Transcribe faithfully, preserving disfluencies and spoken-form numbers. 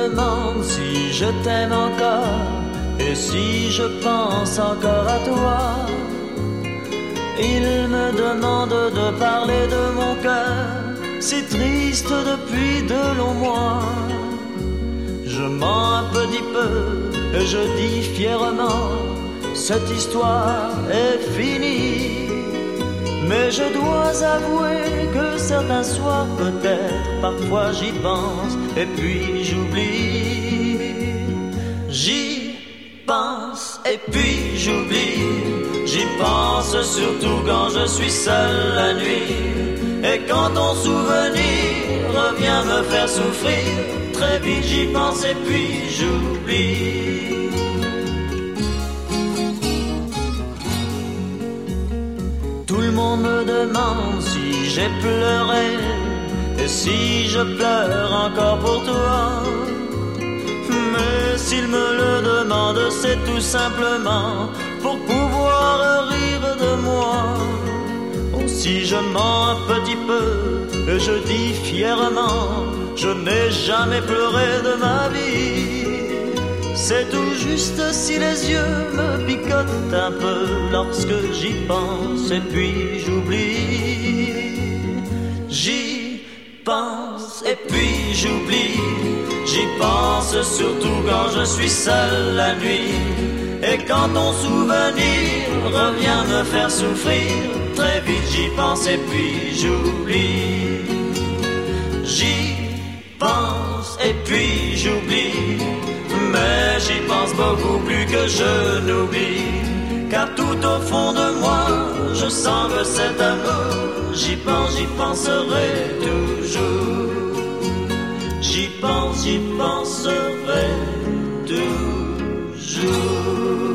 demande si je t'aime encore et si je pense encore à toi. Il me demande de parler de mon cœur, si triste depuis de longs mois. Je mens un petit peu et je dis fièrement, cette histoire est finie. Mais je dois avouer que certains soirs peut-être, parfois j'y pense et puis j'oublie. J'y pense et puis j'oublie. J'y pense surtout quand je suis seul la nuit. Et quand ton souvenir revient me faire souffrir, très vite j'y pense et puis j'oublie. Tout le monde me demande si j'ai pleuré et si je pleure encore pour toi. Mais s'il me le demande, c'est tout simplement pour pouvoir rire de moi. Oh, si je mens un petit peu et je dis fièrement, je n'ai jamais pleuré de ma vie. C'est tout juste si les yeux me picotent un peu lorsque j'y pense et puis j'oublie. J'y pense et puis j'oublie. J'y pense surtout quand je suis seul la nuit. Et quand ton souvenir revient me faire souffrir, très vite j'y pense et puis j'oublie. J'y pense et puis j'oublie. Mais j'y pense beaucoup plus que je n'oublie. Car tout au fond de moi, je sens que cet amour, j'y pense, j'y penserai toujours. J'y pense, j'y penserai toujours.